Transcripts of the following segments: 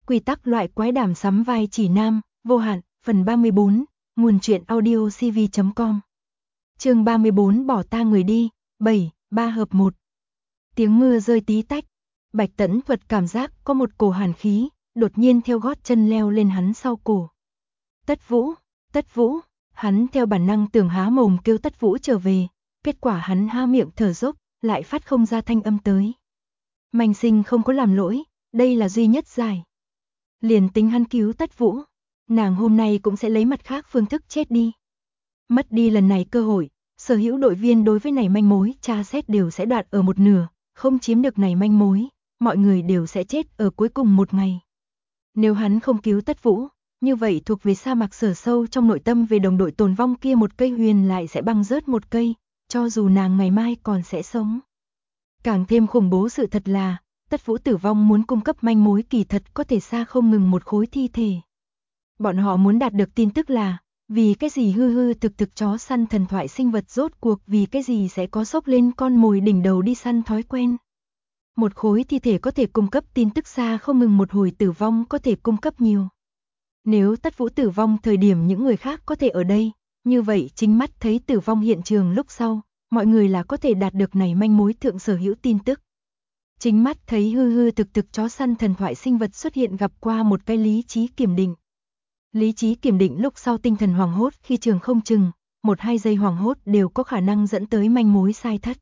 Quy tắc loại quái đàm sắm vai chỉ nam, vô hạn, phần 34, nguồn truyện audio cv.com. Chương 34 bỏ ta người đi, 7, 3 hợp 1. Tiếng mưa rơi tí tách, Bạch Tẫn Thuật cảm giác có một cổ hàn khí, đột nhiên theo gót chân leo lên hắn sau cổ. Tất Vũ, hắn theo bản năng tưởng há mồm kêu Tất Vũ trở về, kết quả hắn há miệng thở dốc, lại phát không ra thanh âm tới. Manh Sinh không có làm lỗi, đây là duy nhất giải. Liền tính hắn cứu Tất Vũ, nàng hôm nay cũng sẽ lấy mặt khác phương thức chết đi. Mất đi lần này cơ hội, sở hữu đội viên đối với này manh mối tra xét đều sẽ đoạt ở một nửa, không chiếm được này manh mối, mọi người đều sẽ chết ở cuối cùng một ngày. Nếu hắn không cứu Tất Vũ, như vậy thuộc về sa mạc sở sâu trong nội tâm về đồng đội tồn vong kia một cây huyền lại sẽ băng rớt một cây, cho dù nàng ngày mai còn sẽ sống. Càng thêm khủng bố sự thật là, Tất Vũ tử vong muốn cung cấp manh mối kỳ thật có thể xa không ngừng một khối thi thể. Bọn họ muốn đạt được tin tức là, vì cái gì hư hư thực thực chó săn thần thoại sinh vật rốt cuộc vì cái gì sẽ có xốc lên con mồi đỉnh đầu đi săn thói quen. Một khối thi thể có thể cung cấp tin tức xa không ngừng một hồi tử vong có thể cung cấp nhiều. Nếu Tất Vũ tử vong thời điểm những người khác có thể ở đây, như vậy chính mắt thấy tử vong hiện trường lúc sau, mọi người là có thể đạt được này manh mối thượng sở hữu tin tức. Chính mắt thấy hư hư thực thực chó săn thần thoại sinh vật xuất hiện gặp qua một cái lý trí kiểm định. Lý trí kiểm định lúc sau tinh thần hoảng hốt khi trường không chừng, 1-2 giây hoảng hốt đều có khả năng dẫn tới manh mối sai thất.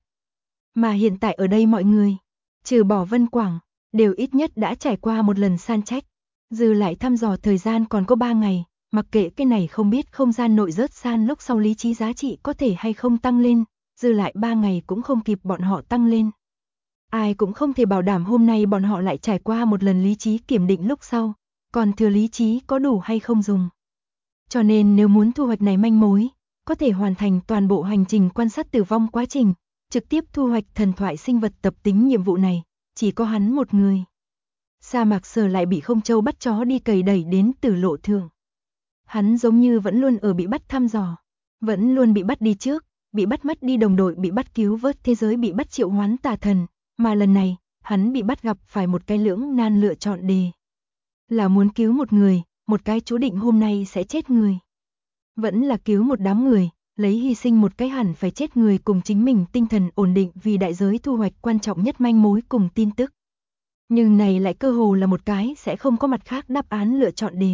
Mà hiện tại ở đây mọi người, trừ bỏ Vân Quảng, đều ít nhất đã trải qua một lần san trách. Dư lại thăm dò thời gian còn có 3 ngày, mặc kệ cái này không biết không gian nội rớt san lúc sau lý trí giá trị có thể hay không tăng lên, dư lại 3 ngày cũng không kịp bọn họ tăng lên. Ai cũng không thể bảo đảm hôm nay bọn họ lại trải qua một lần lý trí kiểm định lúc sau, còn thừa lý trí có đủ hay không dùng. Cho nên nếu muốn thu hoạch này manh mối, có thể hoàn thành toàn bộ hành trình quan sát tử vong quá trình, trực tiếp thu hoạch thần thoại sinh vật tập tính nhiệm vụ này, chỉ có hắn một người. Sa mạc sở lại bị không châu bắt chó đi cầy đẩy đến tử lộ thượng. Hắn giống như vẫn luôn ở bị bắt thăm dò, vẫn luôn bị bắt đi trước, bị bắt mất đi đồng đội, bị bắt cứu vớt thế giới, bị bắt triệu hoán tà thần, mà lần này, hắn bị bắt gặp phải một cái lưỡng nan lựa chọn đề. Là muốn cứu một người, một cái chú định hôm nay sẽ chết người. Vẫn là cứu một đám người, lấy hy sinh một cái hẳn phải chết người cùng chính mình tinh thần ổn định vì đại giới thu hoạch quan trọng nhất manh mối cùng tin tức. Nhưng này lại cơ hồ là một cái sẽ không có mặt khác đáp án lựa chọn đề.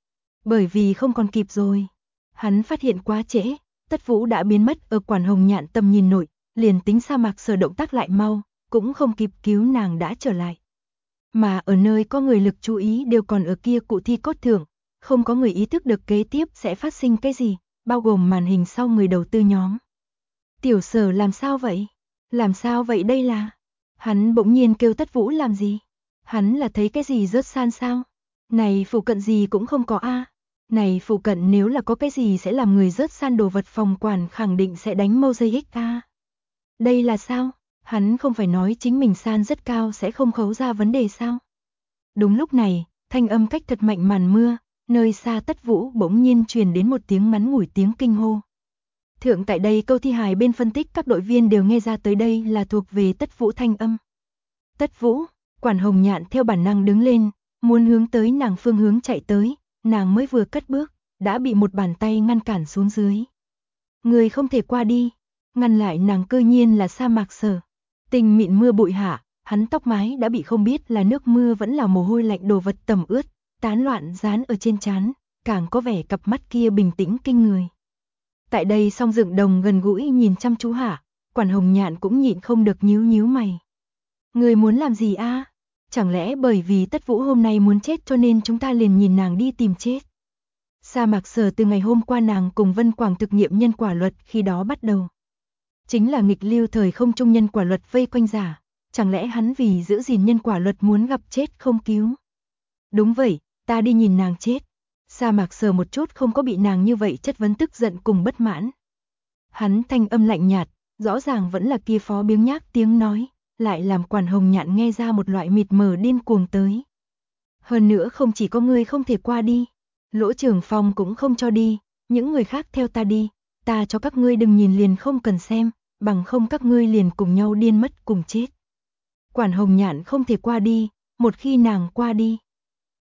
Bởi vì không còn kịp rồi. Hắn phát hiện quá trễ, Tất Vũ đã biến mất ở Quản Hồng Nhạn tầm nhìn nội, liền tính sa mạc sở động tác lại mau, cũng không kịp cứu nàng đã trở lại. Mà ở nơi có người lực chú ý đều còn ở kia cụ thi cốt thượng, không có người ý thức được kế tiếp sẽ phát sinh cái gì, bao gồm màn hình sau người đầu tư nhóm. Tiểu Sở làm sao vậy? Làm sao vậy đây là? Hắn bỗng nhiên kêu Tất Vũ làm gì? Hắn là thấy cái gì rớt san sao? Này phụ cận gì cũng không có a. Này phụ cận nếu là có cái gì sẽ làm người rớt san đồ vật phòng quản khẳng định sẽ đánh mosaic a. Đây là sao? Hắn không phải nói chính mình san rất cao sẽ không khấu ra vấn đề sao? Đúng lúc này, thanh âm cách thật mạnh màn mưa, nơi xa Tất Vũ bỗng nhiên truyền đến một tiếng ngắn ngủi tiếng kinh hô. Thượng tại đây câu thi hài bên phân tích các đội viên đều nghe ra tới đây là thuộc về Tất Vũ thanh âm. Tất Vũ, Quản Hồng Nhạn theo bản năng đứng lên, muốn hướng tới nàng phương hướng chạy tới, nàng mới vừa cất bước, đã bị một bàn tay ngăn cản xuống dưới. Người không thể qua đi, ngăn lại nàng cơ nhiên là sa mạc sở. Tình mịn mưa bụi hạ, hắn tóc mái đã bị không biết là nước mưa vẫn là mồ hôi lạnh đồ vật tẩm ướt, tán loạn dán ở trên trán, càng có vẻ cặp mắt kia bình tĩnh kinh người. Tại đây song dựng đồng gần gũi nhìn chăm chú hạ, Quản Hồng Nhạn cũng nhịn không được nhíu nhíu mày. Người muốn làm gì a? Chẳng lẽ bởi vì Tất Vũ hôm nay muốn chết cho nên chúng ta liền nhìn nàng đi tìm chết? Sa mạc sở từ ngày hôm qua nàng cùng Vân Quảng thực nghiệm nhân quả luật khi đó bắt đầu. Chính là nghịch lưu thời không trung nhân quả luật vây quanh giả, chẳng lẽ hắn vì giữ gìn nhân quả luật muốn gặp chết không cứu? Đúng vậy, ta đi nhìn nàng chết. Sa mạc sở một chút không có bị nàng như vậy chất vấn tức giận cùng bất mãn. Hắn thanh âm lạnh nhạt, rõ ràng vẫn là kia phó biếng nhác tiếng nói, lại làm Quản Hồng Nhạn nghe ra một loại mịt mờ điên cuồng tới. Hơn nữa không chỉ có ngươi không thể qua đi, Lỗ Trưởng Phong cũng không cho đi, những người khác theo ta đi, ta cho các ngươi đừng nhìn liền không cần xem, bằng không các ngươi liền cùng nhau điên mất cùng chết. Quản Hồng Nhạn không thể qua đi, một khi nàng qua đi,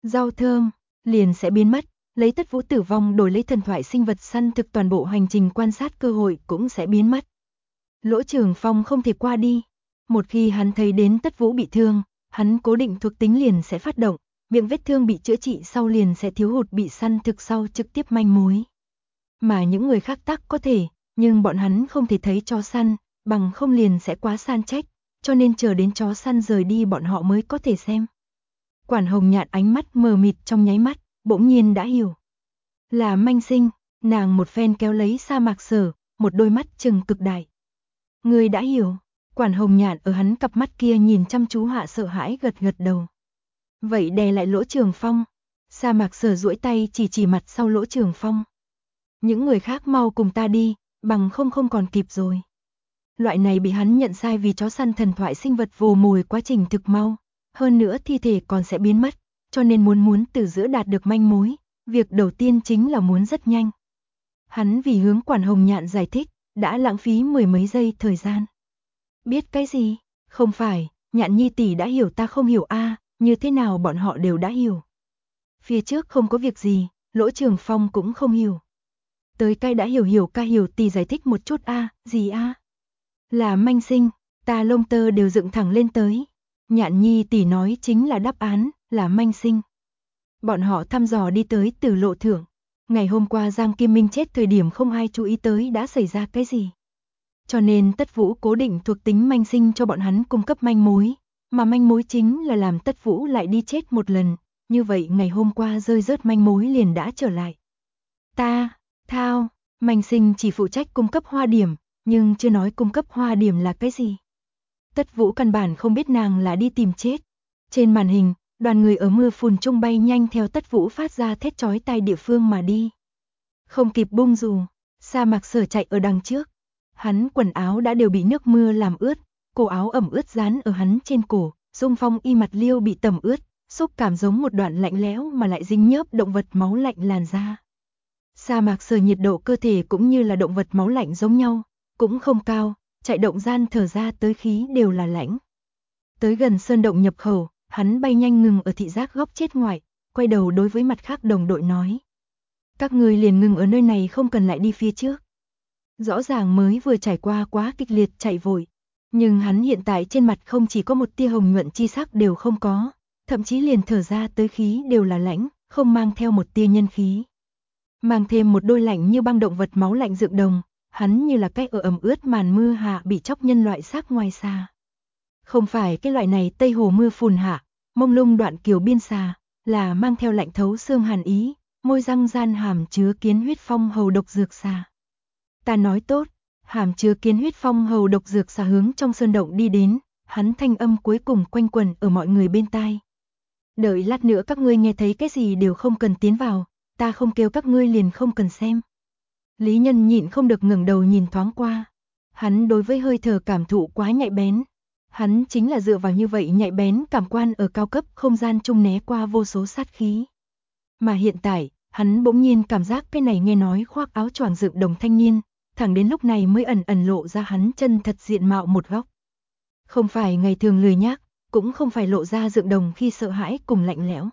rau thơm, liền sẽ biến mất, lấy Tất Vũ tử vong đổi lấy thần thoại sinh vật săn thực, toàn bộ hành trình quan sát cơ hội cũng sẽ biến mất. Lỗ Trường Phong không thể qua đi. Một khi hắn thấy đến Tất Vũ bị thương, hắn cố định thuộc tính liền sẽ phát động, miệng vết thương bị chữa trị sau liền sẽ thiếu hụt bị săn thực sau trực tiếp manh mối. Mà những người khác tắc có thể, nhưng bọn hắn không thể thấy chó săn, bằng không liền sẽ quá san trách, cho nên chờ đến chó săn rời đi bọn họ mới có thể xem. Quản Hồng Nhạn ánh mắt mờ mịt trong nháy mắt, bỗng nhiên đã hiểu. Là manh sinh, nàng một phen kéo lấy Sa Mạc Sở, một đôi mắt trừng cực đại. Người đã hiểu. Quản Hồng Nhạn ở hắn cặp mắt kia nhìn chăm chú hạ sợ hãi gật gật đầu. Vậy đè lại Lỗ Trường Phong. Sa Mạc Sở duỗi tay chỉ mặt sau Lỗ Trường Phong. Những người khác mau cùng ta đi, bằng không còn kịp rồi. Loại này bị hắn nhận sai vì chó săn thần thoại sinh vật vồ mồi quá trình thực mau. Hơn nữa thi thể còn sẽ biến mất, cho nên muốn từ giữa đạt được manh mối, việc đầu tiên chính là muốn rất nhanh. Hắn vì hướng Quản Hồng Nhạn giải thích, đã lãng phí mười mấy giây thời gian. Biết cái gì? Không phải, Nhạn Nhi tỷ đã hiểu ta không hiểu a, như thế nào bọn họ đều đã hiểu. Phía trước không có việc gì, Lỗ Trường Phong cũng không hiểu. Tới cái đã hiểu ca hiểu tỷ giải thích một chút a, gì a? Là manh sinh, ta lông tơ đều dựng thẳng lên tới. Nhạn Nhi tỷ nói chính là đáp án, là manh sinh. Bọn họ thăm dò đi tới Tử Lộ Thượng. Ngày hôm qua Giang Kim Minh chết thời điểm không ai chú ý tới đã xảy ra cái gì. Cho nên Tất Vũ cố định thuộc tính manh sinh cho bọn hắn cung cấp manh mối, mà manh mối chính là làm Tất Vũ lại đi chết một lần, như vậy ngày hôm qua rơi rớt manh mối liền đã trở lại. Thao, manh sinh chỉ phụ trách cung cấp hoa điểm, nhưng chưa nói cung cấp hoa điểm là cái gì. Tất Vũ căn bản không biết nàng là đi tìm chết. Trên màn hình, đoàn người ở mưa phùn trung bay nhanh theo Tất Vũ phát ra thét chói tai địa phương mà đi. Không kịp bung dù, Sa Mạc Sở chạy ở đằng trước. Hắn quần áo đã đều bị nước mưa làm ướt, cổ áo ẩm ướt dán ở hắn trên cổ, Dung Phong y mặt liêu bị tẩm ướt, xúc cảm giống một đoạn lạnh lẽo mà lại dính nhớp động vật máu lạnh làn da. Sa Mạc Sở nhiệt độ cơ thể cũng như là động vật máu lạnh giống nhau, cũng không cao, chạy động gian thở ra tới khí đều là lạnh. Tới gần sơn động nhập khẩu, hắn bay nhanh ngừng ở thị giác góc chết ngoại, quay đầu đối với mặt khác đồng đội nói. Các người liền ngừng ở nơi này không cần lại đi phía trước. Rõ ràng mới vừa trải qua quá kịch liệt chạy vội, nhưng hắn hiện tại trên mặt không chỉ có một tia hồng nhuận chi sắc đều không có, thậm chí liền thở ra tới khí đều là lãnh, không mang theo một tia nhân khí. Mang thêm một đôi lạnh như băng động vật máu lạnh dựng đồng, hắn như là cái ở ẩm ướt màn mưa hạ bị chóc nhân loại xác ngoài xa. Không phải cái loại này Tây Hồ mưa phùn hạ, mông lung đoạn kiều biên xà, là mang theo lạnh thấu xương hàn ý, môi răng gian hàm chứa kiến huyết phong hầu độc dược xà. Ta nói tốt, hàm chứa kiến huyết phong hầu độc dược xà hướng trong sơn động đi đến, hắn thanh âm cuối cùng quanh quẩn ở mọi người bên tai. Đợi lát nữa các ngươi nghe thấy cái gì đều không cần tiến vào, ta không kêu các ngươi liền không cần xem. Lý Nhân nhịn không được ngẩng đầu nhìn thoáng qua. Hắn đối với hơi thở cảm thụ quá nhạy bén. Hắn chính là dựa vào như vậy nhạy bén cảm quan ở cao cấp không gian chung né qua vô số sát khí. Mà hiện tại, hắn bỗng nhiên cảm giác cái này nghe nói khoác áo choàng dựng đồng thanh niên, thẳng đến lúc này mới ẩn lộ ra hắn chân thật diện mạo một góc. Không phải ngày thường lười nhác, cũng không phải lộ ra dựng đồng khi sợ hãi cùng lạnh lẽo.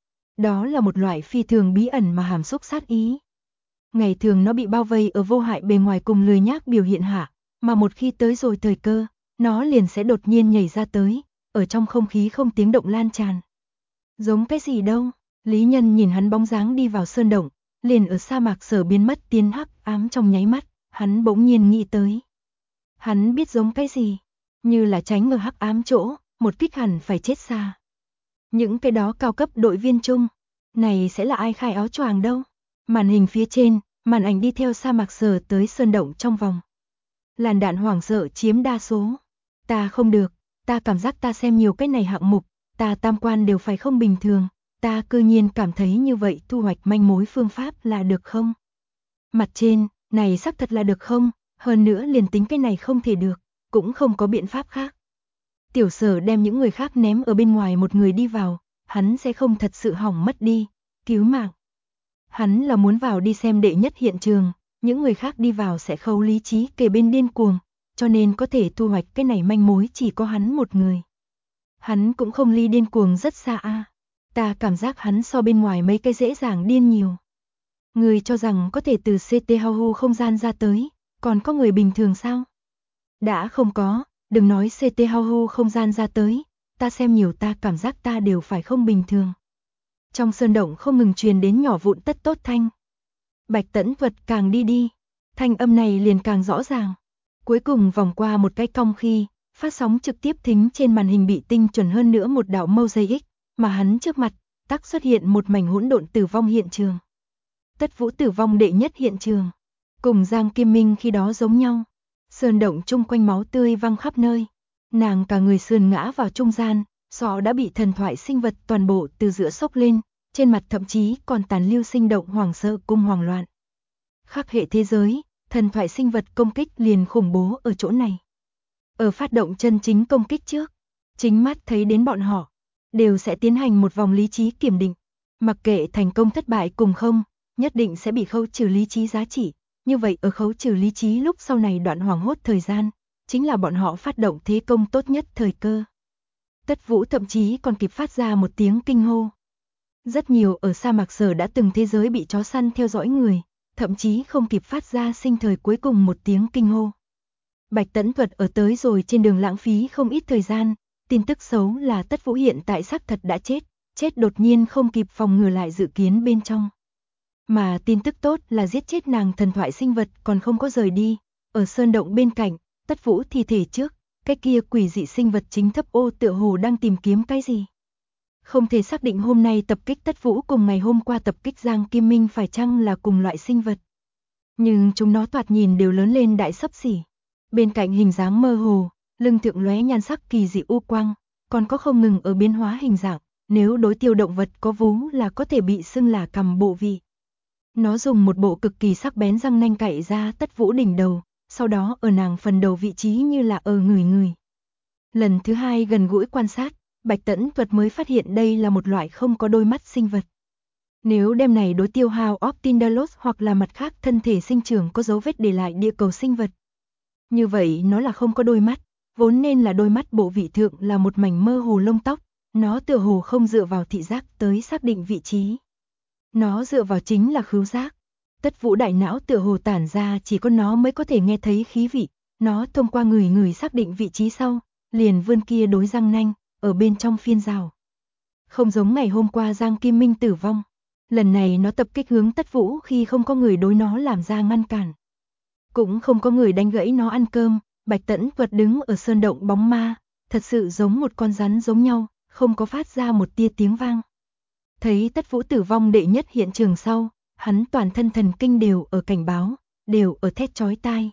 Đó là một loại phi thường bí ẩn mà hàm xúc sát ý. Ngày thường nó bị bao vây ở vô hại bề ngoài cùng lười nhác biểu hiện hạ, mà một khi tới rồi thời cơ, nó liền sẽ đột nhiên nhảy ra tới, ở trong không khí không tiếng động lan tràn. Giống cái gì đâu? Lý Nhân nhìn hắn bóng dáng đi vào sơn động, liền ở Sa Mạc Sở biến mất tiến hắc ám trong nháy mắt, hắn bỗng nhiên nghĩ tới. Hắn biết giống cái gì? Như là tránh ở hắc ám chỗ, một kích hẳn phải chết xa. Những cái đó cao cấp đội viên chung, này sẽ là ai khai áo choàng đâu? Màn hình phía trên, màn ảnh đi theo Sa Mạc Sở tới sơn động trong vòng. Làn đạn hoảng sợ chiếm đa số. Ta không được, ta cảm giác ta xem nhiều cái này hạng mục, ta tam quan đều phải không bình thường, ta cư nhiên cảm thấy như vậy thu hoạch manh mối phương pháp là được không? Mặt trên, này xác thật là được không? Hơn nữa liền tính cái này không thể được, cũng không có biện pháp khác. Tiểu Sở đem những người khác ném ở bên ngoài một người đi vào, hắn sẽ không thật sự hỏng mất đi, cứu mạng. Hắn là muốn vào đi xem đệ nhất hiện trường, những người khác đi vào sẽ khâu lý trí kề bên điên cuồng, cho nên có thể thu hoạch cái này manh mối chỉ có hắn một người. Hắn cũng không ly điên cuồng rất xa a. Ta cảm giác hắn so bên ngoài mấy cái dễ dàng điên nhiều. Người cho rằng có thể từ CT Hau không gian ra tới, còn có người bình thường sao? Đã không có, đừng nói CT Hau không gian ra tới, ta xem nhiều ta cảm giác ta đều phải không bình thường. Trong sơn động không ngừng truyền đến nhỏ vụn tất tốt thanh. Bạch Tẫn Thuật càng đi, thanh âm này liền càng rõ ràng. Cuối cùng vòng qua một cái cong khi, phát sóng trực tiếp thính trên màn hình bị tinh chuẩn hơn nữa một đạo mosaic, mà hắn trước mặt, tắc xuất hiện một mảnh hỗn độn tử vong hiện trường. Tất Vũ tử vong đệ nhất hiện trường, cùng Giang Kim Minh khi đó giống nhau. Sơn động chung quanh máu tươi văng khắp nơi, nàng cả người sườn ngã vào trung gian, sọ đã bị thần thoại sinh vật toàn bộ từ giữa xốc lên, trên mặt thậm chí còn tàn lưu sinh động hoảng sợ cùng hoảng loạn. Khắc hệ thế giới, thần thoại sinh vật công kích liền khủng bố ở chỗ này. Ở phát động chân chính công kích trước, chính mắt thấy đến bọn họ, đều sẽ tiến hành một vòng lý trí kiểm định, mặc kệ thành công thất bại cùng không, nhất định sẽ bị khấu trừ lý trí giá trị. Như vậy ở khấu trừ lý trí lúc sau này đoạn hoảng hốt thời gian, chính là bọn họ phát động thế công tốt nhất thời cơ. Tất Vũ thậm chí còn kịp phát ra một tiếng kinh hô. Rất nhiều ở sa mạc sở đã từng thế giới bị chó săn theo dõi người, thậm chí không kịp phát ra sinh thời cuối cùng một tiếng kinh hô. Bạch Tẫn Thuật ở tới rồi trên đường lãng phí không ít thời gian, tin tức xấu là Tất Vũ hiện tại xác thật đã chết đột nhiên không kịp phòng ngừa lại dự kiến bên trong. Mà tin tức tốt là giết chết nàng thần thoại sinh vật còn không có rời đi, ở sơn động bên cạnh, Tất Vũ thi thể trước, cái kia quỷ dị sinh vật chính thấp ô tựa hồ đang tìm kiếm cái gì. Không thể xác định hôm nay tập kích Tất Vũ cùng ngày hôm qua tập kích Giang Kim Minh phải chăng là cùng loại sinh vật. Nhưng chúng nó thoạt nhìn đều lớn lên đại xấp xỉ. Bên cạnh hình dáng mơ hồ, lưng thượng lóe nhan sắc kỳ dị u quang, còn có không ngừng ở biến hóa hình dạng, nếu đối tiêu động vật có vú là có thể bị xưng là cầm bộ vị. Nó dùng một bộ cực kỳ sắc bén răng nanh cạy ra Tất Vũ đỉnh đầu, sau đó ở nàng phần đầu vị trí như là ở người. Lần thứ hai gần gũi quan sát, Bạch Tẫn Thuật mới phát hiện đây là một loại không có đôi mắt sinh vật. Nếu đem này đối tiêu hao Optindalos hoặc là mặt khác thân thể sinh trưởng có dấu vết để lại địa cầu sinh vật. Như vậy nó là không có đôi mắt, vốn nên là đôi mắt bộ vị thượng là một mảnh mơ hồ lông tóc, nó tựa hồ không dựa vào thị giác tới xác định vị trí. Nó dựa vào chính là khứu giác. Tất Vũ đại não tựa hồ tản ra chỉ có nó mới có thể nghe thấy khí vị, nó thông qua người xác định vị trí sau, liền vươn kia đối răng nanh, ở bên trong phiên rào. Không giống ngày hôm qua Giang Kim Minh tử vong, lần này nó tập kích hướng Tất Vũ khi không có người đối nó làm ra ngăn cản. Cũng không có người đánh gãy nó ăn cơm, Bạch Tẫn Thuật đứng ở sơn động bóng ma, thật sự giống một con rắn giống nhau, không có phát ra một tia tiếng vang. Thấy Tất Vũ tử vong đệ nhất hiện trường sau, hắn toàn thân thần kinh đều ở cảnh báo, đều ở thét chói tai.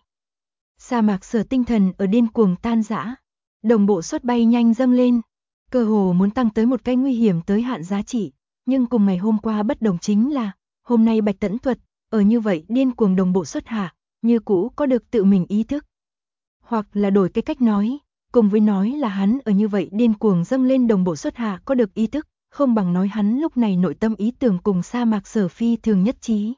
Sa mạc sở tinh thần ở điên cuồng tan rã, đồng bộ suất bay nhanh dâng lên, cơ hồ muốn tăng tới một cái nguy hiểm tới hạn giá trị, nhưng cùng ngày hôm qua bất đồng chính là, hôm nay Bạch Tẫn Thuật, ở như vậy điên cuồng đồng bộ xuất hạ, như cũ có được tự mình ý thức. Hoặc là đổi cái cách nói, cùng với nói là hắn ở như vậy điên cuồng dâng lên đồng bộ xuất hạ có được ý thức, không bằng nói hắn lúc này nội tâm ý tưởng cùng sa mạc sở phi thường nhất trí.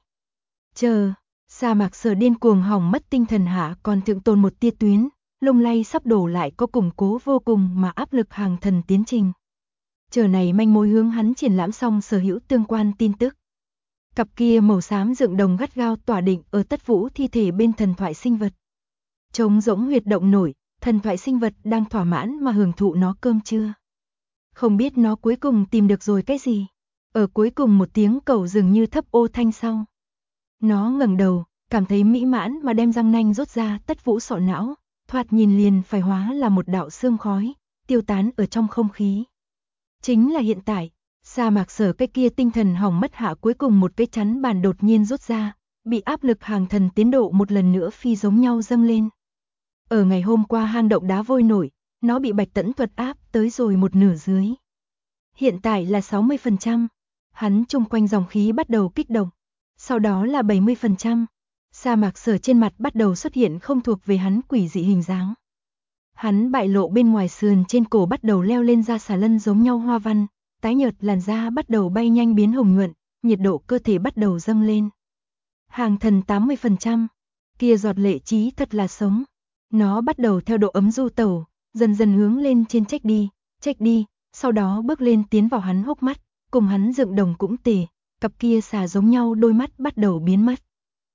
Sa mạc sở điên cuồng hỏng mất tinh thần hạ còn thượng tồn một tia tuyến, lung lay sắp đổ lại có củng cố vô cùng mà áp lực hàng thần tiến trình. Chờ này manh mối hướng hắn triển lãm xong sở hữu tương quan tin tức. Cặp kia màu xám dựng đồng gắt gao tỏa định ở Tất Vũ thi thể bên thần thoại sinh vật. Trống rỗng huyệt động nổi, thần thoại sinh vật đang thỏa mãn mà hưởng thụ nó cơm trưa. Không biết nó cuối cùng tìm được rồi cái gì. Ở cuối cùng một tiếng cầu dường như thấp ô thanh sau. Nó ngẩng đầu, cảm thấy mỹ mãn mà đem răng nanh rút ra Tất Vũ sọ não, thoạt nhìn liền phải hóa là một đạo sương khói, tiêu tán ở trong không khí. Chính là hiện tại, sa mạc sở cái kia tinh thần hỏng mất hạ cuối cùng một cái chắn bàn đột nhiên rút ra, bị áp lực hàng thần tiến độ một lần nữa phi giống nhau dâng lên. Ở ngày hôm qua hang động đá vôi nổi, nó bị Bạch Tẫn Thuật áp tới rồi một nửa dưới. Hiện tại là 60%, hắn chung quanh dòng khí bắt đầu kích động, sau đó là 70%, sa mạc sở trên mặt bắt đầu xuất hiện không thuộc về hắn quỷ dị hình dáng. Hắn bại lộ bên ngoài sườn trên cổ bắt đầu leo lên ra xà lân giống nhau hoa văn, tái nhợt làn da bắt đầu bay nhanh biến hồng nhuận, nhiệt độ cơ thể bắt đầu dâng lên. Hàng thần 80%, kia giọt lệ trí thật là sống. Nó bắt đầu theo độ ấm du tẩu, dần dần hướng lên trên trách đi, sau đó bước lên tiến vào hắn hốc mắt, cùng hắn dựng đồng cũng tề, cặp kia xà giống nhau đôi mắt bắt đầu biến mất.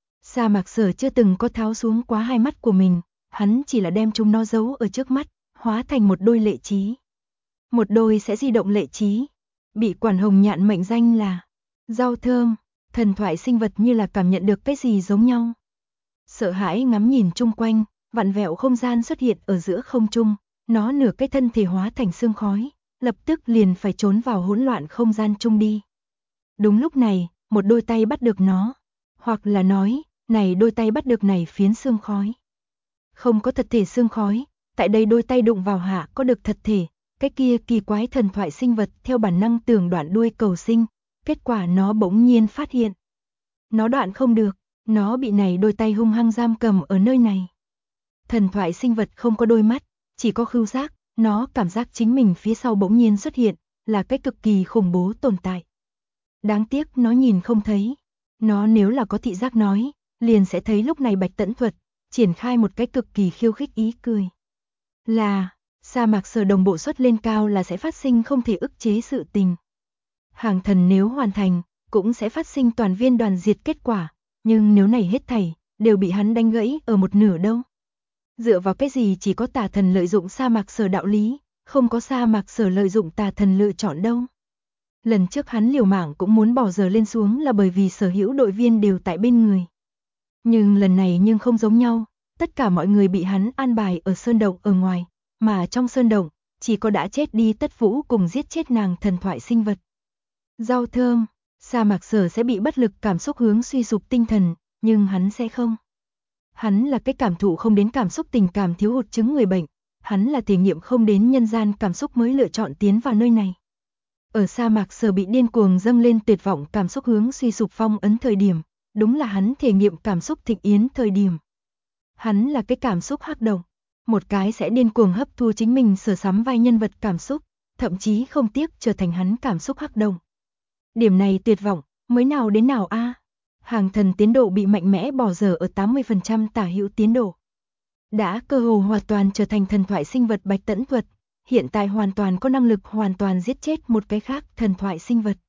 Sa Mạc Sở chưa từng có tháo xuống quá hai mắt của mình, hắn chỉ là đem chúng nó giấu ở trước mắt, hóa thành một đôi lệ trí. Một đôi sẽ di động lệ trí, bị Quản Hồng Nhạn mệnh danh là rau thơm, thần thoại sinh vật như là cảm nhận được cái gì giống nhau. Sợ hãi ngắm nhìn chung quanh, vặn vẹo không gian xuất hiện ở giữa không trung, nó nửa cái thân thể hóa thành sương khói, lập tức liền phải trốn vào hỗn loạn không gian chung đi. Đúng lúc này, một đôi tay bắt được nó, hoặc là nói, này đôi tay bắt được này phiến sương khói. Không có thật thể sương khói, tại đây đôi tay đụng vào hạ có được thật thể, cái kia kỳ quái thần thoại sinh vật theo bản năng tưởng đoạn đuôi cầu sinh, kết quả nó bỗng nhiên phát hiện. Nó đoạn không được, nó bị này đôi tay hung hăng giam cầm ở nơi này. Thần thoại sinh vật không có đôi mắt, chỉ có khứu giác, nó cảm giác chính mình phía sau bỗng nhiên xuất hiện, là cái cực kỳ khủng bố tồn tại. Đáng tiếc nó nhìn không thấy. Nó nếu là có thị giác nói, liền sẽ thấy lúc này Bạch Tẫn Thuật triển khai một cái cực kỳ khiêu khích ý cười. Là, Sa Mạc Sở đồng bộ xuất lên cao là sẽ phát sinh không thể ức chế sự tình. Hàng thần nếu hoàn thành, cũng sẽ phát sinh toàn viên đoàn diệt kết quả, nhưng nếu này hết thảy đều bị hắn đánh gãy ở một nửa đâu. Dựa vào cái gì chỉ có tà thần lợi dụng Sa Mạc Sở đạo lý, không có Sa Mạc Sở lợi dụng tà thần lựa chọn đâu. Lần trước hắn liều mạng cũng muốn bỏ giờ lên xuống là bởi vì sở hữu đội viên đều tại bên người. Nhưng lần này nhưng không giống nhau, tất cả mọi người bị hắn an bài ở sơn động ở ngoài, mà trong sơn động chỉ có đã chết đi Tất Vũ cùng giết chết nàng thần thoại sinh vật. Rau thơm, Sa Mạc Sở sẽ bị bất lực cảm xúc hướng suy sụp tinh thần, nhưng hắn sẽ không. Hắn là cái cảm thụ không đến cảm xúc tình cảm thiếu hụt chứng người bệnh, hắn là thể nghiệm không đến nhân gian cảm xúc mới lựa chọn tiến vào nơi này. Ở Sa Mạc Sở bị điên cuồng dâng lên tuyệt vọng cảm xúc hướng suy sụp phong ấn thời điểm, đúng là hắn thể nghiệm cảm xúc thịnh yến thời điểm. Hắn là cái cảm xúc hắc động, một cái sẽ điên cuồng hấp thu chính mình sở sắm vai nhân vật cảm xúc, thậm chí không tiếc trở thành hắn cảm xúc hắc động. Điểm này tuyệt vọng, mới nào đến nào a? Hàng thần tiến độ bị mạnh mẽ bỏ dở ở 80% tả hữu tiến độ. Đã cơ hồ hoàn toàn trở thành thần thoại sinh vật Bạch Tẫn Thuật, hiện tại hoàn toàn có năng lực hoàn toàn giết chết một cái khác thần thoại sinh vật.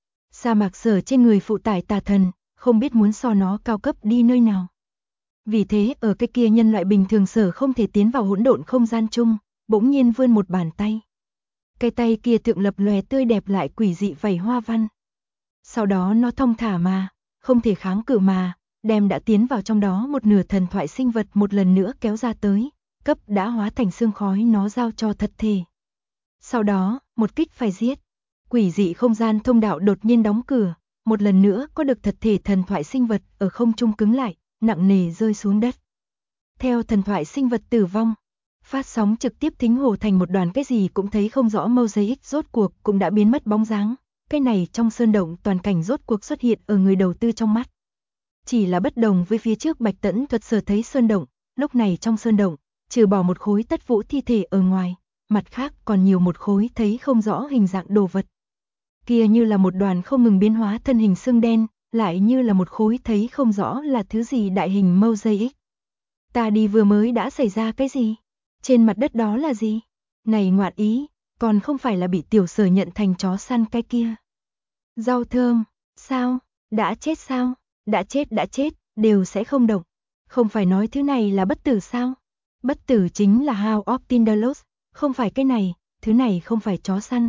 Sa Mạc Sở trên người phụ tải tà thần, không biết muốn so nó cao cấp đi nơi nào. Vì thế ở cái kia nhân loại bình thường sở không thể tiến vào hỗn độn không gian chung, bỗng nhiên vươn một bàn tay. Cái tay kia thượng lập lòe tươi đẹp lại quỷ dị vảy hoa văn. Sau đó nó thong thả mà, không thể kháng cự mà, đem đã tiến vào trong đó một nửa thần thoại sinh vật một lần nữa kéo ra tới, cấp đã hóa thành sương khói nó giao cho thật thể. Sau đó, một kích phải giết. Quỷ dị không gian thông đạo đột nhiên đóng cửa, một lần nữa có được thật thể thần thoại sinh vật ở không trung cứng lại, nặng nề rơi xuống đất. Theo thần thoại sinh vật tử vong, phát sóng trực tiếp thính hồ thành một đoàn cái gì cũng thấy không rõ mosaic rốt cuộc cũng đã biến mất bóng dáng. Cái này trong sơn động toàn cảnh rốt cuộc xuất hiện ở người đầu tư trong mắt. Chỉ là bất đồng với phía trước Bạch Tẫn Thuật sở thấy sơn động, lúc này trong sơn động, trừ bỏ một khối Tất Vũ thi thể ở ngoài, mặt khác còn nhiều một khối thấy không rõ hình dạng đồ vật. Kia như là một đoàn không ngừng biến hóa thân hình xương đen, lại như là một khối thấy không rõ là thứ gì đại hình mosaic. Ta đi vừa mới đã xảy ra cái gì? Trên mặt đất đó là gì? Này ngoạn ý, còn không phải là bị tiểu Sở nhận thành chó săn cái kia. Rau thơm, sao? Đã chết sao? Đã chết, đều sẽ không động. Không phải nói thứ này là bất tử sao? Bất tử chính là House of Tindalos, không phải cái này, thứ này không phải chó săn.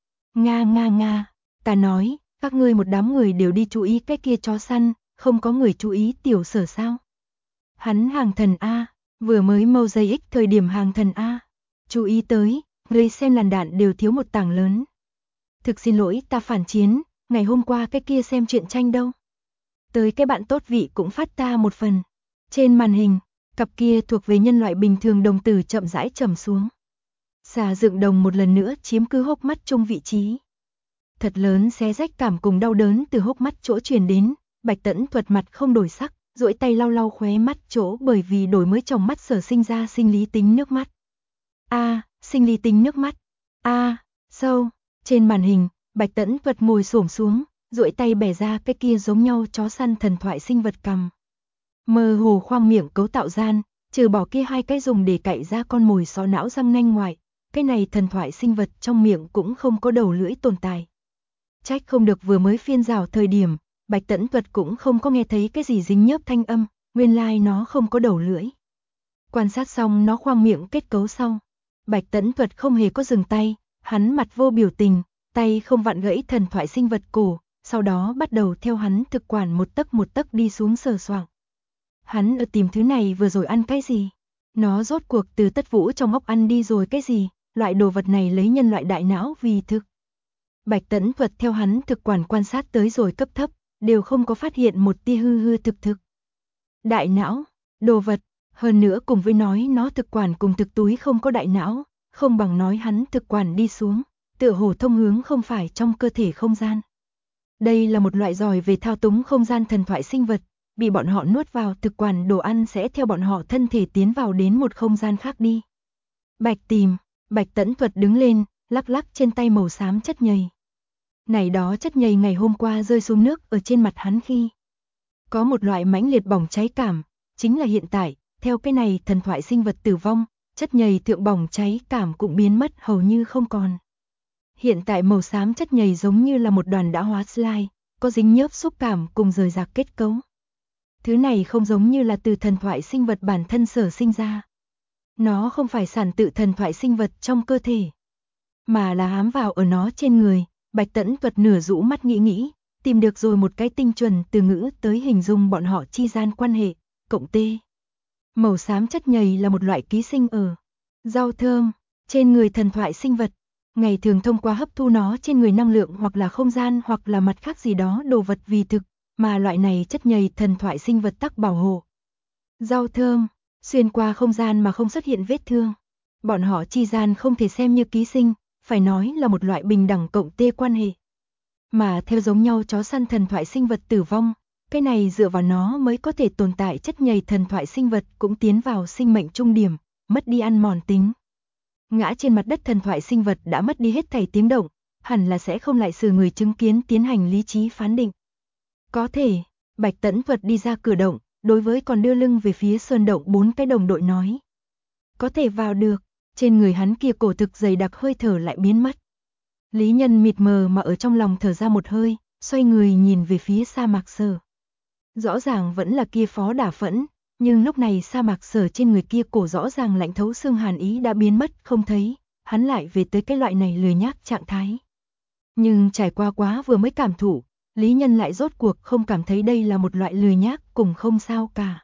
Nga, ta nói, các ngươi một đám người đều đi chú ý cái kia chó săn, không có người chú ý tiểu Sở sao? Hắn hàng thần A, vừa mới mosaic thời điểm hàng thần A. Chú ý tới, người xem làn đạn đều thiếu một tảng lớn. Thực xin lỗi ta phản chiến, ngày hôm qua cái kia xem truyện tranh đâu. Tới cái bạn tốt vị cũng phát ta một phần. Trên màn hình, cặp kia thuộc về nhân loại bình thường đồng tử chậm rãi trầm xuống. Xà dựng đồng một lần nữa chiếm cứ hốc mắt chung vị trí. Thật lớn xé rách cảm cùng đau đớn từ hốc mắt chỗ truyền đến, Bạch Tẫn Thuật mặt không đổi sắc, duỗi tay lau lau khóe mắt chỗ bởi vì đổi mới trong mắt sở sinh ra sinh lý tính nước mắt. Sinh lý tính nước mắt. Sâu. Trên màn hình, Bạch Tẫn Thuật ngồi xổm xuống, duỗi tay bẻ ra cái kia giống nhau chó săn thần thoại sinh vật cằm. Mơ hồ khoang miệng cấu tạo gian, trừ bỏ kia hai cái dùng để cạy ra con mồi xó não răng nanh ngoài, cái này thần thoại sinh vật trong miệng cũng không có đầu lưỡi tồn tại. Trách không được vừa mới phiên rào thời điểm, Bạch Tẫn Tuật cũng không có nghe thấy cái gì dính nhớp thanh âm, nguyên lai nó không có đầu lưỡi. Quan sát xong nó khoang miệng kết cấu sau, Bạch Tẫn Tuật không hề có dừng tay, hắn mặt vô biểu tình, tay không vặn gãy thần thoại sinh vật cổ, sau đó bắt đầu theo hắn thực quản một tấc đi xuống sờ soạng. Hắn ở tìm thứ này vừa rồi ăn cái gì? Nó rốt cuộc từ Tất Vũ trong óc ăn đi rồi cái gì? Loại đồ vật này lấy nhân loại đại não vì thực. Bạch Tẫn Tuật theo hắn thực quản quan sát tới rồi cấp thấp, đều không có phát hiện một tia hư thực. Đại não, đồ vật, hơn nữa cùng với nói nó thực quản cùng thực túi không có đại não, không bằng nói hắn thực quản đi xuống, tựa hồ thông hướng không phải trong cơ thể không gian. Đây là một loại giỏi về thao túng không gian thần thoại sinh vật, bị bọn họ nuốt vào thực quản đồ ăn sẽ theo bọn họ thân thể tiến vào đến một không gian khác đi. Bạch Tẫn Tuật đứng lên, lắc trên tay màu xám chất nhầy. Này đó chất nhầy ngày hôm qua rơi xuống nước ở trên mặt hắn khi. Có một loại mãnh liệt bỏng cháy cảm, chính là hiện tại, theo cái này thần thoại sinh vật tử vong, chất nhầy thượng bỏng cháy cảm cũng biến mất hầu như không còn. Hiện tại màu xám chất nhầy giống như là một đoàn đã hóa slime, có dính nhớp xúc cảm cùng rời rạc kết cấu. Thứ này không giống như là từ thần thoại sinh vật bản thân sở sinh ra. Nó không phải sản tự thần thoại sinh vật trong cơ thể, mà là hám vào ở nó trên người. Bạch Tẫn Tuật nửa rũ mắt nghĩ, tìm được rồi một cái tinh chuẩn từ ngữ tới hình dung bọn họ chi gian quan hệ, cộng tê. Màu xám chất nhầy là một loại ký sinh ở rau thơm, trên người thần thoại sinh vật, ngày thường thông qua hấp thu nó trên người năng lượng hoặc là không gian hoặc là mặt khác gì đó đồ vật vì thực, mà loại này chất nhầy thần thoại sinh vật tắc bảo hộ. Rau thơm, xuyên qua không gian mà không xuất hiện vết thương. Bọn họ chi gian không thể xem như ký sinh, phải nói là một loại bình đẳng cộng tê quan hệ. Mà theo giống nhau chó săn thần thoại sinh vật tử vong, cái này dựa vào nó mới có thể tồn tại chất nhầy thần thoại sinh vật cũng tiến vào sinh mệnh trung điểm, mất đi ăn mòn tính. Ngã trên mặt đất thần thoại sinh vật đã mất đi hết thảy tiếng động, hẳn là sẽ không lại xử người chứng kiến tiến hành lý trí phán định. Có thể, Bạch Tẫn Tuật đi ra cửa động, đối với còn đưa lưng về phía sơn động 4 cái đồng đội nói. Có thể vào được, trên người hắn kia cổ thực dày đặc hơi thở lại biến mất. Lý Nhân mịt mờ mà ở trong lòng thở ra một hơi, xoay người nhìn về phía Sa Mạc Sở. Rõ ràng vẫn là kia Phó Đả Phẫn, nhưng lúc này Sa Mạc Sở trên người kia cổ rõ ràng lạnh thấu xương hàn ý đã biến mất không thấy, hắn lại về tới cái loại này lười nhác trạng thái. Nhưng trải qua quá vừa mới cảm thụ, Lý Nhân lại rốt cuộc không cảm thấy đây là một loại lười nhác cùng không sao cả.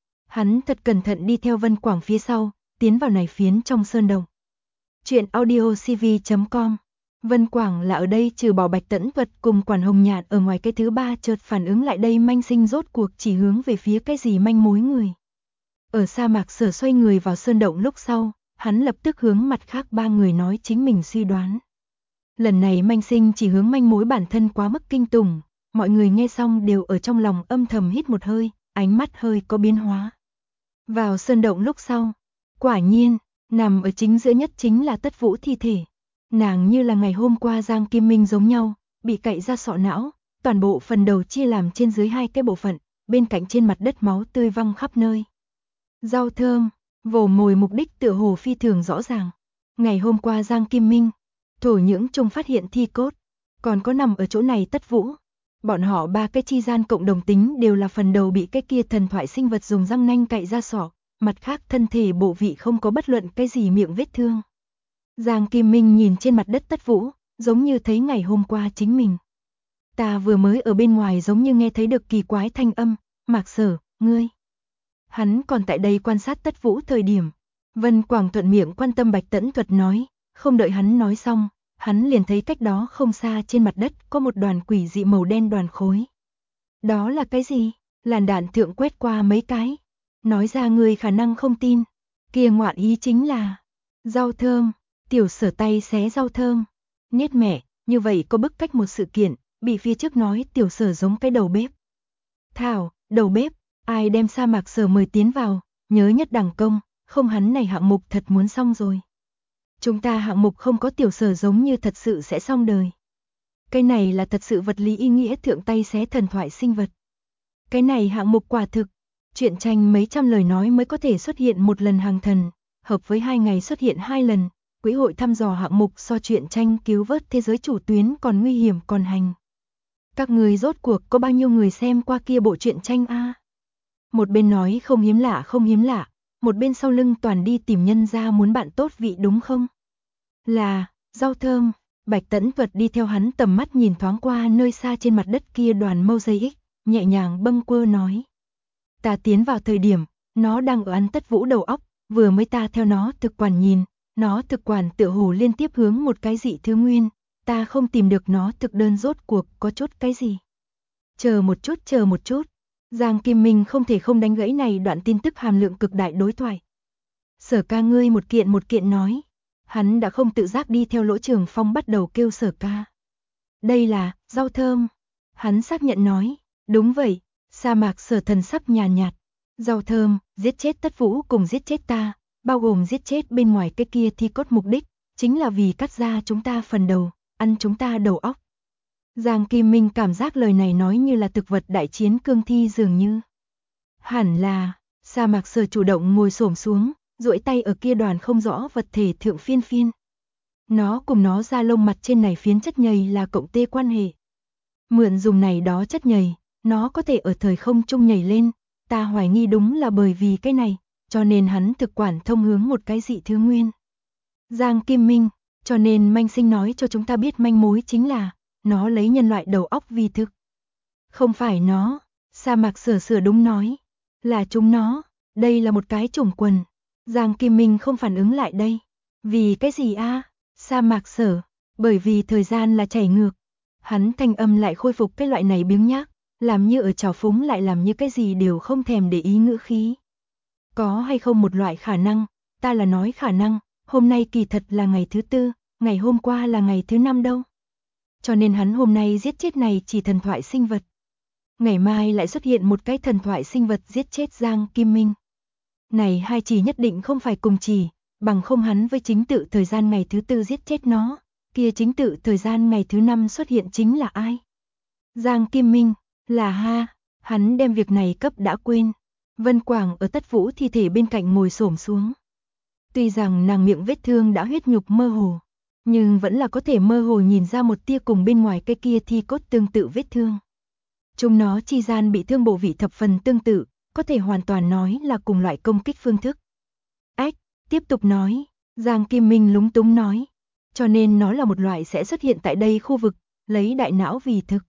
Hắn thật cẩn thận đi theo Vân Quảng phía sau, tiến vào này phiến trong sơn động. Chuyện audiocv.com. Vân Quảng là ở đây trừ bỏ Bạch Tẫn Tuật cùng Quản Hồng Nhạn ở ngoài cái thứ ba chợt phản ứng lại đây manh sinh rốt cuộc chỉ hướng về phía cái gì manh mối người. Ở Sa Mạc Sở xoay người vào sơn động lúc sau, hắn lập tức hướng mặt khác ba người nói chính mình suy đoán. Lần này manh sinh chỉ hướng manh mối bản thân quá mức kinh tủng, mọi người nghe xong đều ở trong lòng âm thầm hít một hơi, ánh mắt hơi có biến hóa. Vào sơn động lúc sau, quả nhiên, nằm ở chính giữa nhất chính là Tất Vũ thi thể. Nàng như là ngày hôm qua Giang Kim Minh giống nhau, bị cậy ra sọ não, toàn bộ phần đầu chia làm trên dưới 2 cái bộ phận, bên cạnh trên mặt đất máu tươi văng khắp nơi. Rau thơm, vồ mồi mục đích tựa hồ phi thường rõ ràng. Ngày hôm qua Giang Kim Minh, thổ nhưỡng trùng phát hiện thi cốt, còn có nằm ở chỗ này Tất Vũ. Bọn họ ba cái chi gian cộng đồng tính đều là phần đầu bị cái kia thần thoại sinh vật dùng răng nanh cậy ra sọ, mặt khác thân thể bộ vị không có bất luận cái gì miệng vết thương. Giang Kim Minh nhìn trên mặt đất Tất Vũ, giống như thấy ngày hôm qua chính mình. Ta vừa mới ở bên ngoài giống như nghe thấy được kỳ quái thanh âm, Mạc Sở, ngươi. Hắn còn tại đây quan sát Tất Vũ thời điểm. Vân Quảng thuận miệng quan tâm Bạch Tẫn Tuật nói, không đợi hắn nói xong, hắn liền thấy cách đó không xa trên mặt đất có một đoàn quỷ dị màu đen đoàn khối. Đó là cái gì? Làn đạn thượng quét qua mấy cái. Nói ra người khả năng không tin. Kia ngoạn ý chính là rau thơm. Tiểu Sở tay xé rau thơm. Niết mẹ, như vậy có bức cách một sự kiện, bị phía trước nói Tiểu Sở giống cái đầu bếp. Thảo, đầu bếp, ai đem Sa Mạc Sở mời tiến vào, nhớ nhất đẳng công, không hắn này hạng mục thật muốn xong rồi. Chúng ta hạng mục không có Tiểu Sở giống như thật sự sẽ xong đời. Cái này là thật sự vật lý ý nghĩa thượng tay xé thần thoại sinh vật. Cái này hạng mục quả thực, truyện tranh mấy trăm lời nói mới có thể xuất hiện một lần hàng thần, hợp với 2 ngày xuất hiện 2 lần. Quỹ hội thăm dò hạng mục so truyện tranh cứu vớt thế giới chủ tuyến còn nguy hiểm còn hành. Các người rốt cuộc có bao nhiêu người xem qua kia bộ truyện tranh a? Một bên nói không hiếm lạ, một bên sau lưng toàn đi tìm nhân ra muốn bạn tốt vị đúng không? Là, rau thơm. Bạch Tẫn Vật đi theo hắn tầm mắt nhìn thoáng qua nơi xa trên mặt đất kia đoàn mosaic, nhẹ nhàng bâng quơ nói. Ta tiến vào thời điểm, nó đang ở ăn tất vũ đầu óc, vừa mới ta theo nó thực quản nhìn, nó thực quản tựa hồ liên tiếp hướng một cái dị thứ nguyên, ta không tìm được nó thực đơn rốt cuộc có chút cái gì. Chờ một chút. Giang Kim Minh không thể không đánh gãy này đoạn tin tức hàm lượng cực đại đối thoại. Sở ca ngươi một kiện nói. Hắn đã không tự giác đi theo Lỗ Trường Phong bắt đầu kêu Sở ca. Đây là, rau thơm. Hắn xác nhận nói, đúng vậy, sa mạc Sở thần sắc nhàn nhạt. Rau thơm, giết chết tất vũ cùng giết chết ta, bao gồm giết chết bên ngoài cái kia thi cốt mục đích, chính là vì cắt ra chúng ta phần đầu, ăn chúng ta đầu óc. Giang Kim Minh cảm giác lời này nói như là thực vật đại chiến cương thi dường như. Hẳn là, sa mạc Sở chủ động ngồi xổm xuống, duỗi tay ở kia đoàn không rõ vật thể thượng phiên phiên. Nó cùng nó da lông mặt trên này phiến chất nhầy là cộng tê quan hệ. Mượn dùng này đó chất nhầy, nó có thể ở thời không trung nhảy lên, ta hoài nghi đúng là bởi vì cái này, cho nên hắn thực quản thông hướng một cái dị thứ nguyên. Giang Kim Minh, cho nên Manh Sinh nói cho chúng ta biết manh mối chính là, nó lấy nhân loại đầu óc vì thực. Không phải nó, sa mạc Sở đúng nói, là chúng nó, đây là một cái chủng quần. Giang Kim Minh không phản ứng lại đây. Vì cái gì a? Sa mạc Sở, bởi vì thời gian là chảy ngược. Hắn thanh âm lại khôi phục cái loại này biếng nhác, làm như ở trào phúng lại làm như cái gì đều không thèm để ý ngữ khí. Có hay không một loại khả năng, ta là nói khả năng, hôm nay kỳ thật là ngày thứ tư, ngày hôm qua là ngày thứ năm đâu. Cho nên hắn hôm nay giết chết này chỉ thần thoại sinh vật. Ngày mai lại xuất hiện một cái thần thoại sinh vật giết chết Giang Kim Minh. Này hai chỉ nhất định không phải cùng chỉ, bằng không hắn với chính tự thời gian ngày thứ tư giết chết nó, kia chính tự thời gian ngày thứ năm xuất hiện chính là ai? Giang Kim Minh, là ha, hắn đem việc này cấp đã quên. Vân Quảng ở tất vũ thi thể bên cạnh ngồi xổm xuống. Tuy rằng nàng miệng vết thương đã huyết nhục mơ hồ, nhưng vẫn là có thể mơ hồ nhìn ra một tia cùng bên ngoài cái kia thi cốt tương tự vết thương. Chúng nó chi gian bị thương bộ vị thập phần tương tự, có thể hoàn toàn nói là cùng loại công kích phương thức. Ách, tiếp tục nói, Giang Kim Minh lúng túng nói, cho nên nó là một loại sẽ xuất hiện tại đây khu vực, lấy đại não vì thực.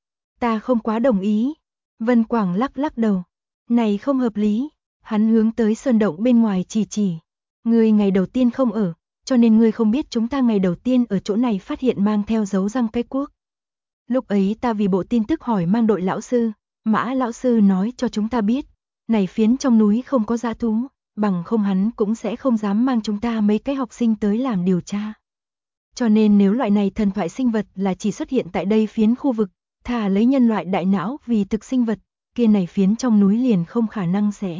Ta không quá đồng ý. Vân Quảng lắc đầu, này không hợp lý. Hắn hướng tới sơn động bên ngoài chỉ. Ngươi ngày đầu tiên không ở, cho nên ngươi không biết chúng ta ngày đầu tiên ở chỗ này phát hiện mang theo dấu răng cái cuốc. Lúc ấy ta vì bộ tin tức hỏi mang đội lão sư, Mã lão sư nói cho chúng ta biết, này phiến trong núi không có dã thú, bằng không hắn cũng sẽ không dám mang chúng ta mấy cái học sinh tới làm điều tra. Cho nên nếu loại này thần thoại sinh vật là chỉ xuất hiện tại đây phiến khu vực, thà lấy nhân loại đại não vì thực sinh vật, kia này phiến trong núi liền không khả năng sẽ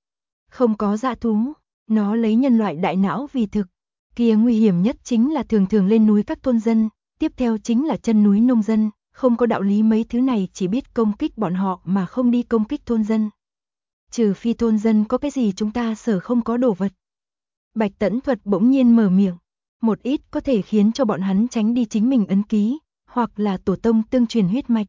không có dã thú, nó lấy nhân loại đại não vì thực, kia nguy hiểm nhất chính là thường lên núi các thôn dân, tiếp theo chính là chân núi nông dân, không có đạo lý mấy thứ này chỉ biết công kích bọn họ mà không đi công kích thôn dân. Trừ phi thôn dân có cái gì chúng ta sở không có đồ vật. Bạch Tẫn Thuật bỗng nhiên mở miệng, một ít có thể khiến cho bọn hắn tránh đi chính mình ấn ký, hoặc là tổ tông tương truyền huyết mạch.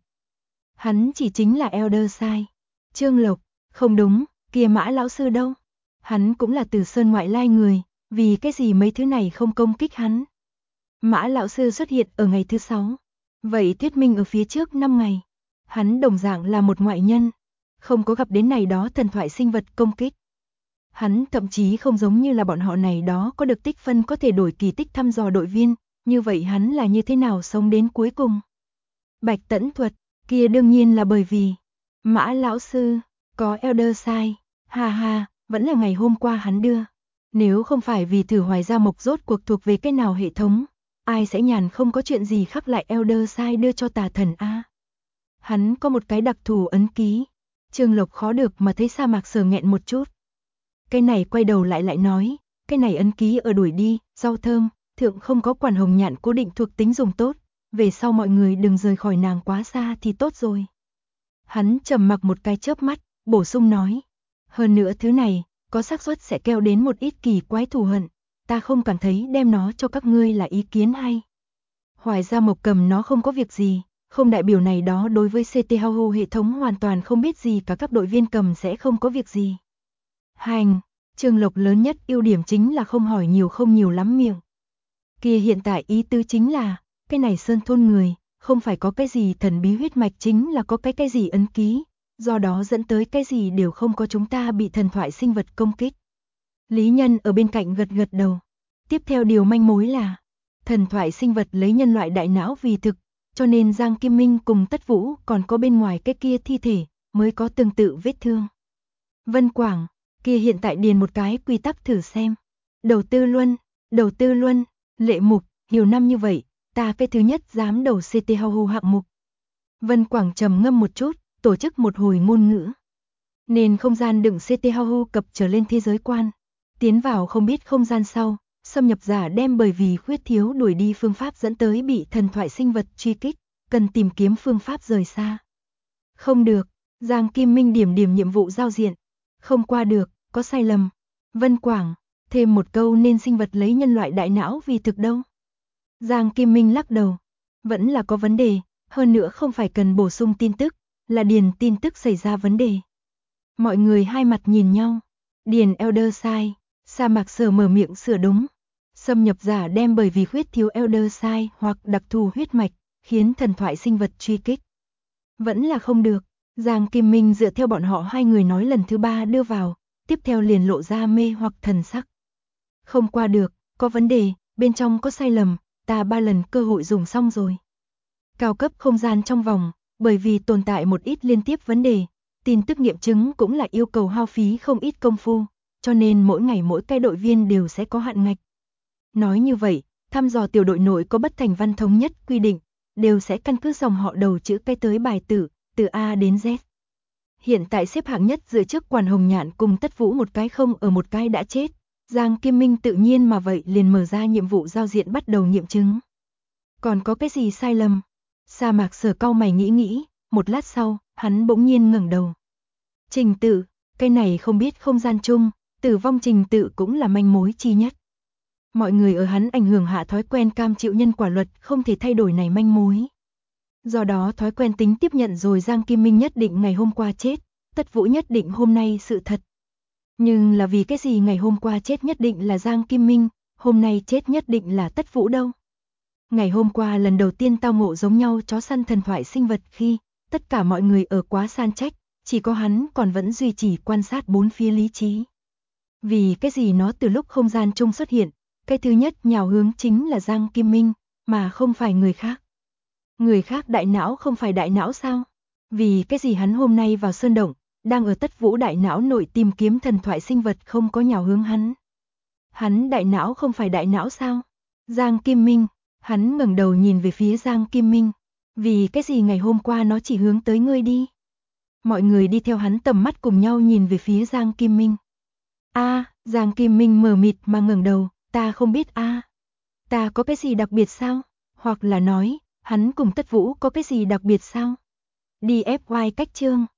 Hắn chỉ chính là Elder Sai. Trương Lộc, không đúng, kia Mã lão sư đâu? Hắn cũng là từ sơn ngoại lai người, vì cái gì mấy thứ này không công kích hắn? Mã lão sư xuất hiện ở ngày thứ 6. Vậy thuyết minh ở phía trước 5 ngày. Hắn đồng dạng là một ngoại nhân, không có gặp đến này đó thần thoại sinh vật công kích. Hắn thậm chí không giống như là bọn họ này đó có được tích phân có thể đổi kỳ tích thăm dò đội viên, như vậy hắn là như thế nào sống đến cuối cùng? Bạch Tẫn Thuật, kia đương nhiên là bởi vì Mã lão sư có Elder Sai, ha, vẫn là ngày hôm qua hắn đưa. Nếu không phải vì thử hoài ra mộc rốt cuộc thuộc về cái nào hệ thống, ai sẽ nhàn không có chuyện gì khắc lại Elder Sai đưa cho tà thần a. Hắn có một cái đặc thù ấn ký. Trương Lộc khó được mà thấy sa mạc Sở nghẹn một chút. Cái này quay đầu lại nói, cái này ấn ký ở đuổi đi, rau thơm, thượng không có quản hồng nhạn cố định thuộc tính dùng tốt, về sau mọi người đừng rời khỏi nàng quá xa thì tốt rồi. Hắn trầm mặc một cái chớp mắt, bổ sung nói, hơn nữa thứ này, có xác suất sẽ keo đến một ít kỳ quái thù hận, ta không cảm thấy đem nó cho các ngươi là ý kiến hay. Hoài Gia Mộc cầm nó không có việc gì, không đại biểu này đó đối với CT Hau hệ thống hoàn toàn không biết gì cả các đội viên cầm sẽ không có việc gì. Hành, Trương Lộc lớn nhất ưu điểm chính là không hỏi nhiều không nhiều lắm miệng. Kia hiện tại ý tứ chính là, cái này sơn thôn người, không phải có cái gì thần bí huyết mạch chính là có cái gì ấn ký, do đó dẫn tới cái gì đều không có chúng ta bị thần thoại sinh vật công kích. Lý Nhân ở bên cạnh gật gật đầu. Tiếp theo điều manh mối là, thần thoại sinh vật lấy nhân loại đại não vì thực, cho nên Giang Kim Minh cùng Tất Vũ còn có bên ngoài cái kia thi thể, mới có tương tự vết thương. Vân Quảng, kia hiện tại điền một cái quy tắc thử xem. Đầu tư luân, Lệ Mục, nhiều năm như vậy, ta cái thứ nhất dám đầu CT Hau hạng mục. Vân Quảng trầm ngâm một chút, tổ chức một hồi ngôn ngữ. Nên không gian đựng CT Hau cập trở lên thế giới quan. Tiến vào không biết không gian sau, xâm nhập giả đem bởi vì khuyết thiếu đuổi đi phương pháp dẫn tới bị thần thoại sinh vật truy kích, cần tìm kiếm phương pháp rời xa. Không được, Giang Kim Minh điểm nhiệm vụ giao diện. Không qua được, có sai lầm. Vân Quảng, thêm một câu nên sinh vật lấy nhân loại đại não vì thực đâu. Giang Kim Minh lắc đầu. Vẫn là có vấn đề, hơn nữa không phải cần bổ sung tin tức, là điền tin tức xảy ra vấn đề. Mọi người hai mặt nhìn nhau. Điền Elder sai, Sa Mạc Sở mở miệng sửa đúng. Xâm nhập giả đem bởi vì khuyết thiếu Elder sai hoặc đặc thù huyết mạch, khiến thần thoại sinh vật truy kích. Vẫn là không được. Giang Kim Minh dựa theo bọn họ hai người nói lần thứ ba đưa vào, tiếp theo liền lộ ra mê hoặc thần sắc. Không qua được, có vấn đề, bên trong có sai lầm, ta 3 lần cơ hội dùng xong rồi. Cao cấp không gian trong vòng, bởi vì tồn tại một ít liên tiếp vấn đề, tin tức nghiệm chứng cũng là yêu cầu hao phí không ít công phu, cho nên mỗi ngày mỗi cái đội viên đều sẽ có hạn ngạch. Nói như vậy, thăm dò tiểu đội nội có bất thành văn thống nhất quy định, đều sẽ căn cứ dòng họ đầu chữ cái tới bài tử, từ A đến Z. Hiện tại xếp hạng nhất dựa trước Quản Hồng Nhạn cùng Tất Vũ một cái không ở một cái đã chết. Giang Kim Minh tự nhiên mà vậy liền mở ra nhiệm vụ giao diện bắt đầu nghiệm chứng. Còn có cái gì sai lầm? Sa Mạc Sở cau mày nghĩ, một lát sau, hắn bỗng nhiên ngẩng đầu. Trình tự, cái này không biết không gian chung, tử vong trình tự cũng là manh mối chi nhất. Mọi người ở hắn ảnh hưởng hạ thói quen cam chịu nhân quả luật không thể thay đổi này manh mối. Do đó thói quen tính tiếp nhận rồi Giang Kim Minh nhất định ngày hôm qua chết, Tất Vũ nhất định hôm nay sự thật. Nhưng là vì cái gì ngày hôm qua chết nhất định là Giang Kim Minh, hôm nay chết nhất định là Tất Vũ đâu? Ngày hôm qua lần đầu tiên tao ngộ giống nhau chó săn thần thoại sinh vật khi tất cả mọi người ở quá san trách, chỉ có hắn còn vẫn duy trì quan sát bốn phía lý trí. Vì cái gì nó từ lúc không gian chung xuất hiện, cái thứ nhất nhào hướng chính là Giang Kim Minh, mà không phải người khác. Người khác đại não không phải đại não sao? Vì cái gì hắn hôm nay vào sơn động, đang ở Tất Vũ đại não nội tìm kiếm thần thoại sinh vật không có nhào hướng hắn. Hắn đại não không phải đại não sao? Giang Kim Minh, hắn ngẩng đầu nhìn về phía Giang Kim Minh. Vì cái gì ngày hôm qua nó chỉ hướng tới ngươi đi? Mọi người đi theo hắn tầm mắt cùng nhau nhìn về phía Giang Kim Minh. Giang Kim Minh mờ mịt mà ngẩng đầu, ta không biết ta có cái gì đặc biệt sao? Hoặc là nói, hắn cùng Tất Vũ có cái gì đặc biệt sao? DFY cách chương